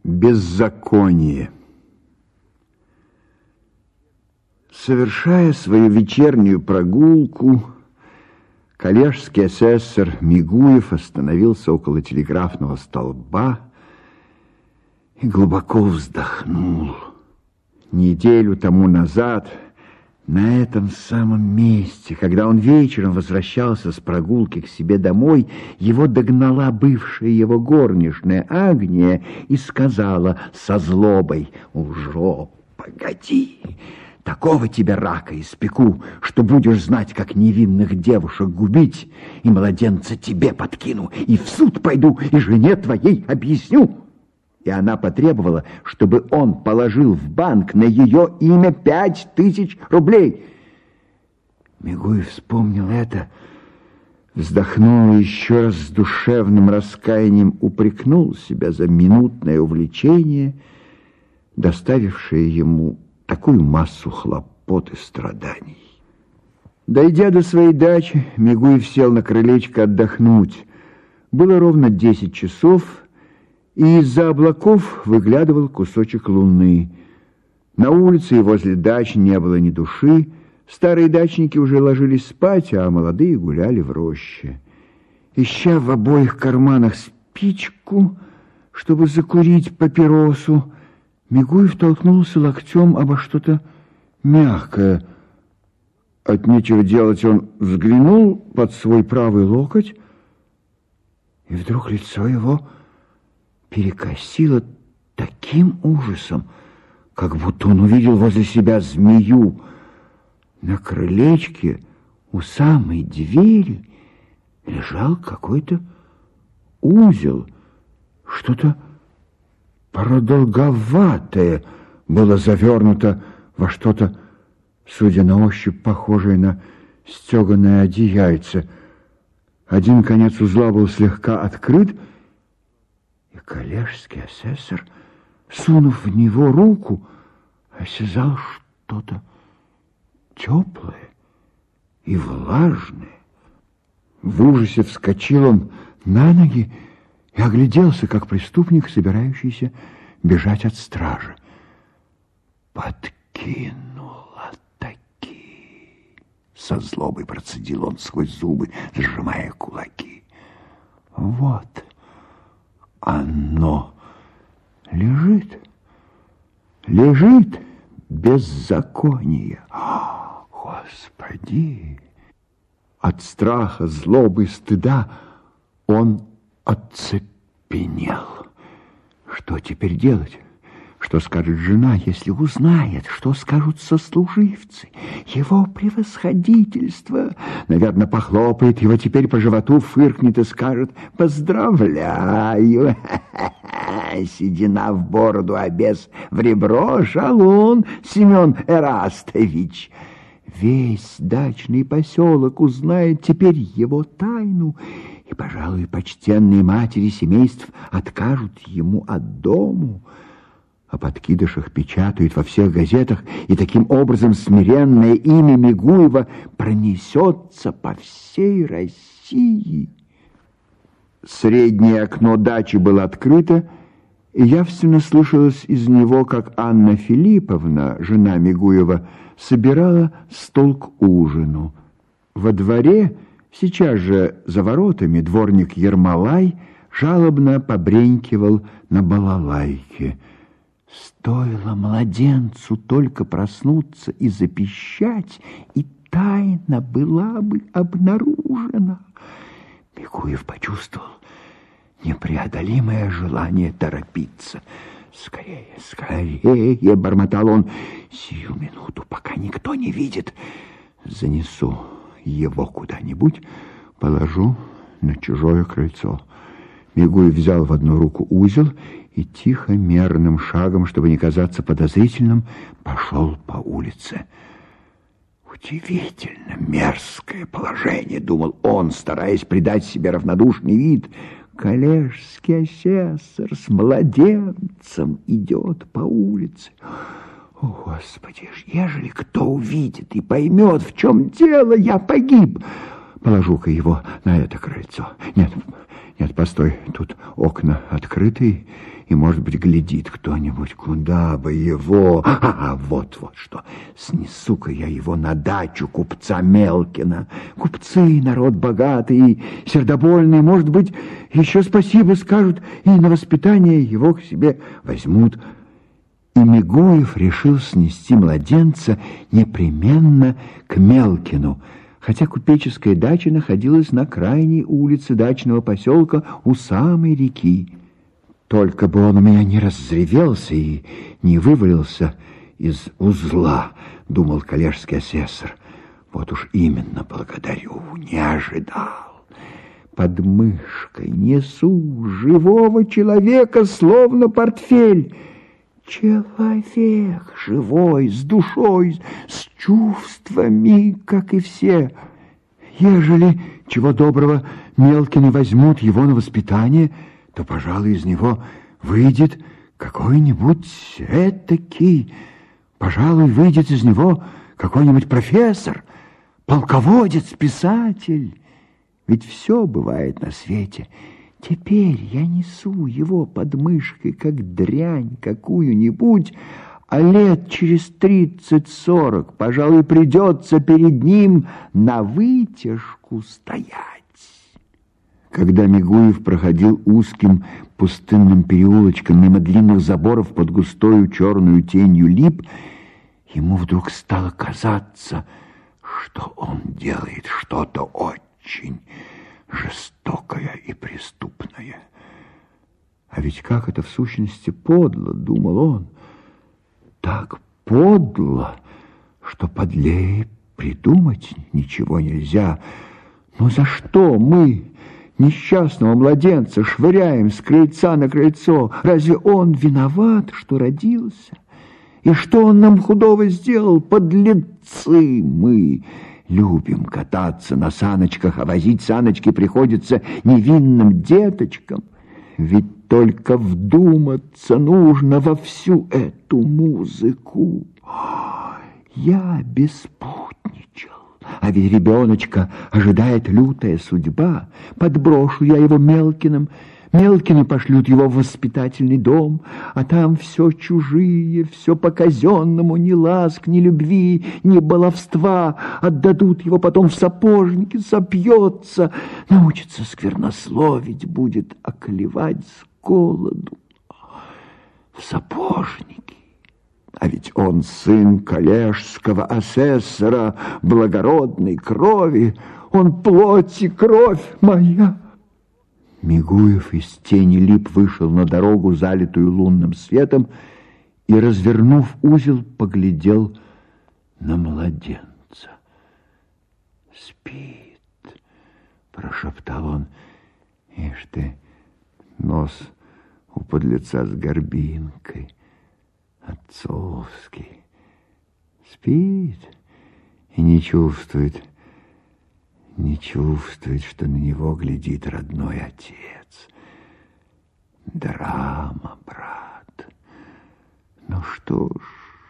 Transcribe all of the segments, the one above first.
Беззаконие. Совершая свою вечернюю прогулку, коллежский асессор Мигуев остановился около телеграфного столба и глубоко вздохнул. Неделю тому назад, на этом самом месте, когда он вечером возвращался с прогулки к себе домой, его догнала бывшая его горничная Агния и сказала со злобой: «Уже погоди, такого тебе рака испеку, что будешь знать, как невинных девушек губить, и младенца тебе подкину, и в суд пойду, и жене твоей объясню». И она потребовала, чтобы он положил в банк на ее имя 5000 рублей. Мигуев вспомнил это, вздохнул и еще раз с душевным раскаянием упрекнул себя за минутное увлечение, доставившее ему такую массу хлопот и страданий. Дойдя до своей дачи, Мигуев сел на крылечко отдохнуть. Было ровно 10 часов, и из-за облаков выглядывал кусочек луны. На улице и возле дач не было ни души. Старые дачники уже ложились спать, а молодые гуляли в роще. Ища в обоих карманах спичку, чтобы закурить папиросу, Мигуев толкнулся локтем обо что-то мягкое. От нечего делать он взглянул под свой правый локоть, и вдруг лицо его перекосило таким ужасом, как будто он увидел возле себя змею. На крылечке у самой двери лежал какой-то узел. Что-то продолговатое было завернуто во что-то, судя на ощупь, похожее на стеганое одеяльце. Один конец узла был слегка открыт, и коллежский асессор, сунув в него руку, осязал что-то теплое и влажное. В ужасе вскочил он на ноги и огляделся, как преступник, собирающийся бежать от стражи. «Подкинула таки!» — со злобой процедил он сквозь зубы, сжимая кулаки. «Вот оно лежит беззаконие. Господи!» От страха, злобы, стыда он оцепенел. Что теперь делать? Что скажет жена, если узнает? Что скажут сослуживцы? Его превосходительство, наверное, похлопает его теперь по животу, фыркнет и скажет: «Поздравляю! Седина в бороду, а без в ребро, шалун Семен Эрастович!» Весь дачный поселок узнает теперь его тайну, и, пожалуй, почтенные матери семейств откажут ему от дому. О подкидышах печатают во всех газетах, и таким образом смиренное имя Мигуева пронесется по всей России. Среднее окно дачи было открыто, и явственно слышалось из него, как Анна Филипповна, жена Мигуева, собирала стол к ужину. Во дворе, сейчас же за воротами, дворник Ермолай жалобно побренькивал на балалайке. Стоило младенцу только проснуться и запищать, и тайна была бы обнаружена. Мигуев почувствовал непреодолимое желание торопиться. «Скорее, скорее!» — бормотал он. «Сию минуту, пока никто не видит, занесу его куда-нибудь, положу на чужое крыльцо». Мигуев взял в одну руку узел и тихо, мерным шагом, чтобы не казаться подозрительным, пошел по улице. «Удивительно мерзкое положение», — думал он, стараясь придать себе равнодушный вид. «Коллежский асессор с младенцем идет по улице. О, Господи, ежели кто увидит и поймет, в чем дело, я погиб. Положу-ка его на это крыльцо. Нет, постой, тут окна открыты, И, может быть, глядит кто-нибудь, куда бы его... Вот что. Снесу-ка я его на дачу купца Мелкина. Купцы, народ богатый и сердобольный, может быть, еще спасибо скажут и на воспитание его к себе возьмут. И Мигуев решил снести младенца непременно к Мелкину, хотя купеческая дача находилась на крайней улице дачного поселка у самой реки. Только бы он у меня не разревелся и не вывалился из узла, думал коллежский асессор. Вот уж именно благодарю, не ожидал. Под мышкой несу живого человека, словно портфель. Человек живой, с душой, с чувствами, как и все. Ежели, чего доброго, Мелкины возьмут его на воспитание, то, пожалуй, из него выйдет какой-нибудь этакий, пожалуй, выйдет из него какой-нибудь профессор, полководец, писатель. Ведь все бывает на свете. Теперь я несу его под мышкой, как дрянь какую-нибудь, а лет через 30-40, пожалуй, придется перед ним на вытяжку стоять. Когда Мигуев проходил узким пустынным переулочком мимо длинных заборов под густою черную тенью лип, ему вдруг стало казаться, что он делает что-то очень жестокое и преступное. А ведь как это в сущности подло, думал он, так подло, что подлее придумать ничего нельзя. Но за что мы несчастного младенца швыряем с крыльца на крыльцо? Разве он виноват, что родился? И что он нам худого сделал? Подлецы мы! Любим кататься на саночках, а возить саночки приходится невинным деточкам. Ведь только вдуматься нужно во всю эту музыку. Я беспутничал, а ведь ребеночка ожидает лютая судьба. Подброшу я его Мелкиным, Мелкины пошлют его в воспитательный дом, а там все чужие, все по-казенному, ни ласк, ни любви, ни баловства. Отдадут его потом в сапожники, сопьется, научится сквернословить, будет околевать с голоду. В сапожники. А ведь он сын коллежского асессора благородной крови, он плоть и кровь моя. Мигуев из тени лип вышел на дорогу, залитую лунным светом, и, развернув узел, поглядел на младенца. «Спит», — прошептал он. «Ишь ты, нос у подлеца с горбинкой, отцовский. Спит и не чувствует, что на него глядит родной отец. Драма, брат. Ну что ж,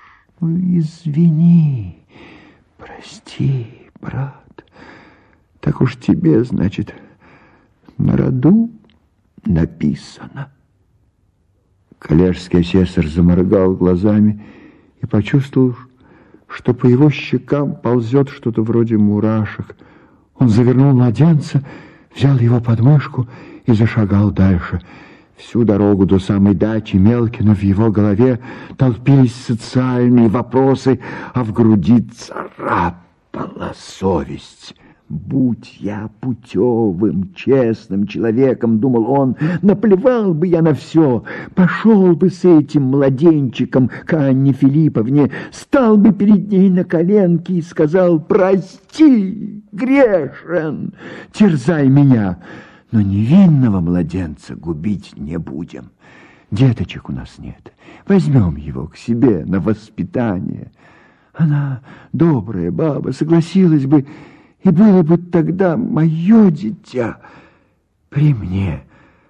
извини, прости, брат. Так уж тебе, значит, на роду написано». Коллежский асессор заморгал глазами и почувствовал, что по его щекам ползет что-то вроде мурашек. Он завернул младенца, взял его под мышку и зашагал дальше. Всю дорогу до самой дачи Мелкина в его голове толпились социальные вопросы, а в груди царапала совесть. «Будь я путевым, честным человеком, — думал он, — наплевал бы я на все, пошел бы с этим младенчиком к Анне Филипповне, стал бы перед ней на коленки и сказал: прости, грешен, терзай меня, но невинного младенца губить не будем. Деточек у нас нет, возьмем его к себе на воспитание. Она, добрая баба, согласилась бы, и было бы тогда мое дитя при мне».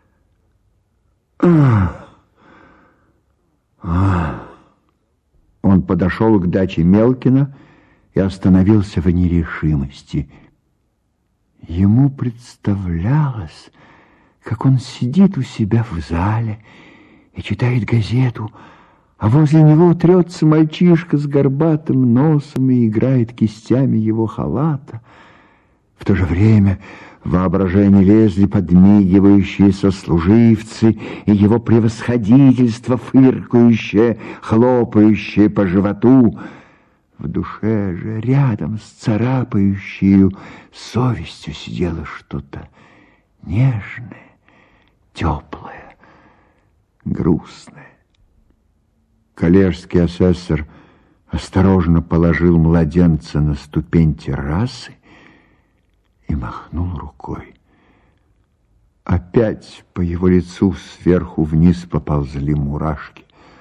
Он подошел к даче Мелкина и остановился в нерешимости. Ему представлялось, как он сидит у себя в зале и читает газету, а возле него трется мальчишка с горбатым носом и играет кистями его халата. В то же время в воображение лезли подмигивающие сослуживцы и его превосходительство, фыркающее, хлопающее по животу. В душе же рядом с царапающей совестью сидело что-то нежное, теплое, грустное. Коллежский асессор осторожно положил младенца на ступень террасы и махнул рукой. Опять по его лицу сверху вниз поползли мурашки.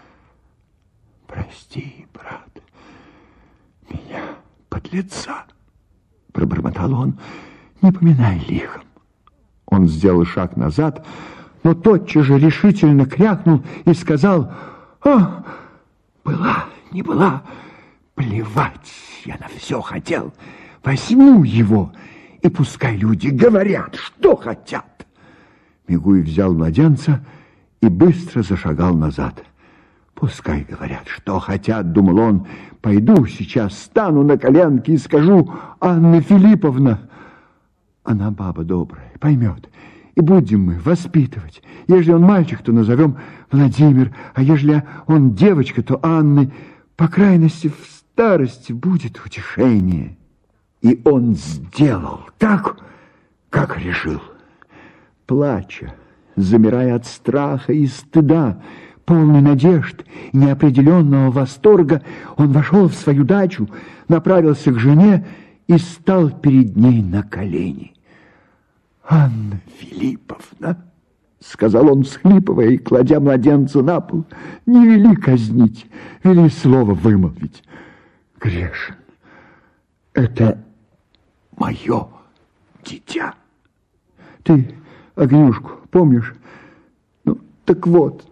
«Прости, брат, меня, подлеца!» — пробормотал он. «Не поминай лихом». Он сделал шаг назад, но тотчас же решительно крякнул и сказал: «О, была, не была, плевать я на все хотел. Возьму его, и пускай люди говорят, что хотят». Мигуев взял младенца и быстро зашагал назад. «Пускай говорят, что хотят», — думал он. «Пойду сейчас, стану на коленки и скажу: Анна Филипповна». Она баба добрая, поймет. И будем мы воспитывать. Ежели он мальчик, то назовем Владимир, а ежели он девочка, то Анны. По крайности, в старости будет утешение». И он сделал так, как решил. Плача, замирая от страха и стыда, полный надежд и неопределенного восторга, он вошел в свою дачу, направился к жене и стал перед ней на колени. «Анна Филипповна», — сказал он, всхлипывая и кладя младенца на пол, — «не вели казнить, вели слово вымолвить. Грешен. Это мое дитя. Ты Огнюшку помнишь? Ну, так вот,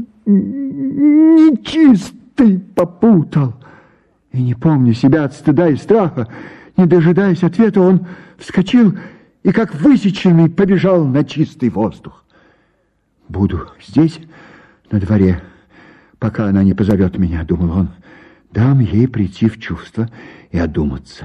нечистый попутал». И, не помня себя от стыда и страха, не дожидаясь ответа, он вскочил и, как высеченный, побежал на чистый воздух. «Буду здесь, на дворе, пока она не позовет меня», — думал он. «Дам ей прийти в чувство и одуматься».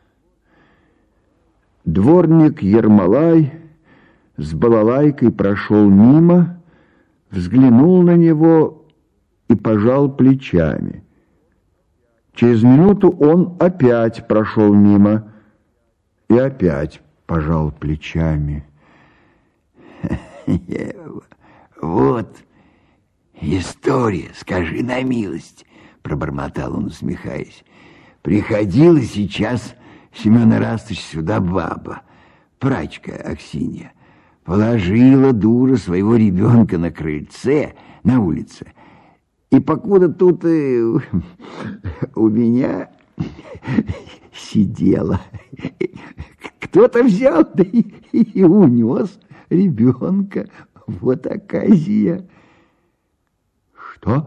Дворник Ермолай с балалайкой прошел мимо, взглянул на него и пожал плечами. Через минуту он опять прошел мимо и опять пожал плечами. «Вот история, скажи на милость», — пробормотал он, усмехаясь. «Приходила сейчас Семен Ирастыч сюда баба, прачка Аксинья, положила дура своего ребенка на крыльце, на улице. И покуда тут у меня сидела, кто-то взял, да и унес ребенка. Вот оказия». «Что?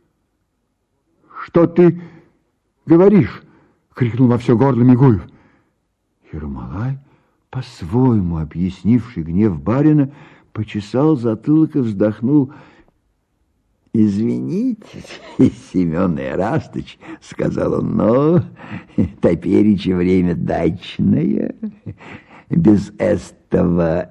Что ты говоришь?» — крикнул во все горло Мигуев. Ермолай, по-своему объяснивший гнев барина, почесал затылок и вздохнул. «Извините, Семен Ирастыч, — сказал он, — но топереча время дачное, без этого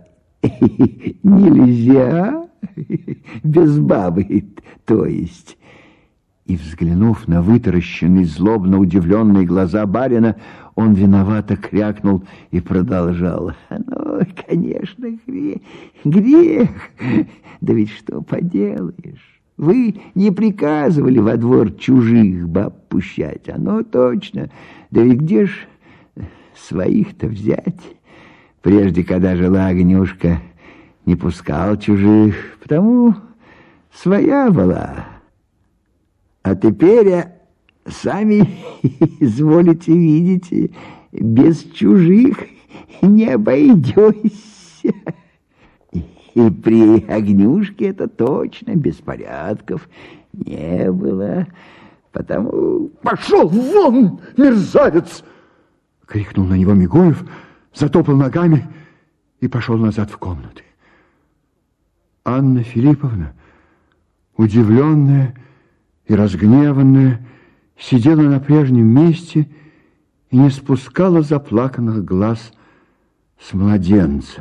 нельзя, без бабы, то есть». И, взглянув на вытаращенные, злобно удивленные глаза барина, он виновато крякнул и продолжал: «Ну, конечно, грех, да ведь что поделаешь? Вы не приказывали во двор чужих баб пущать, оно точно. Да ведь где ж своих-то взять? Прежде, когда жила Огнюшка, не пускал чужих, потому своя была. А теперь, сами изволите видеть, без чужих не обойдешься. И при Огнюшке это точно беспорядков не было, потому... «Пошел вон, мерзавец!» — крикнул на него Мигуев, затопал ногами и пошел назад в комнаты. Анна Филипповна удивленная и разгневанная, сидела на прежнем месте и не спускала заплаканных глаз с младенца.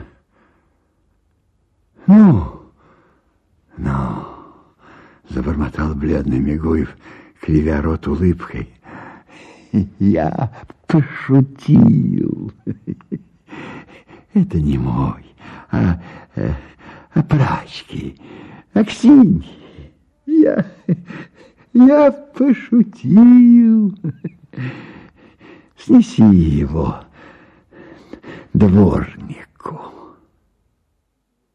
«Ну, забормотал бледный Мигуев, кривя рот улыбкой. «Я пошутил. Это не мой, а прачки, Аксиньи. Я пошутил. Снеси его, дворник».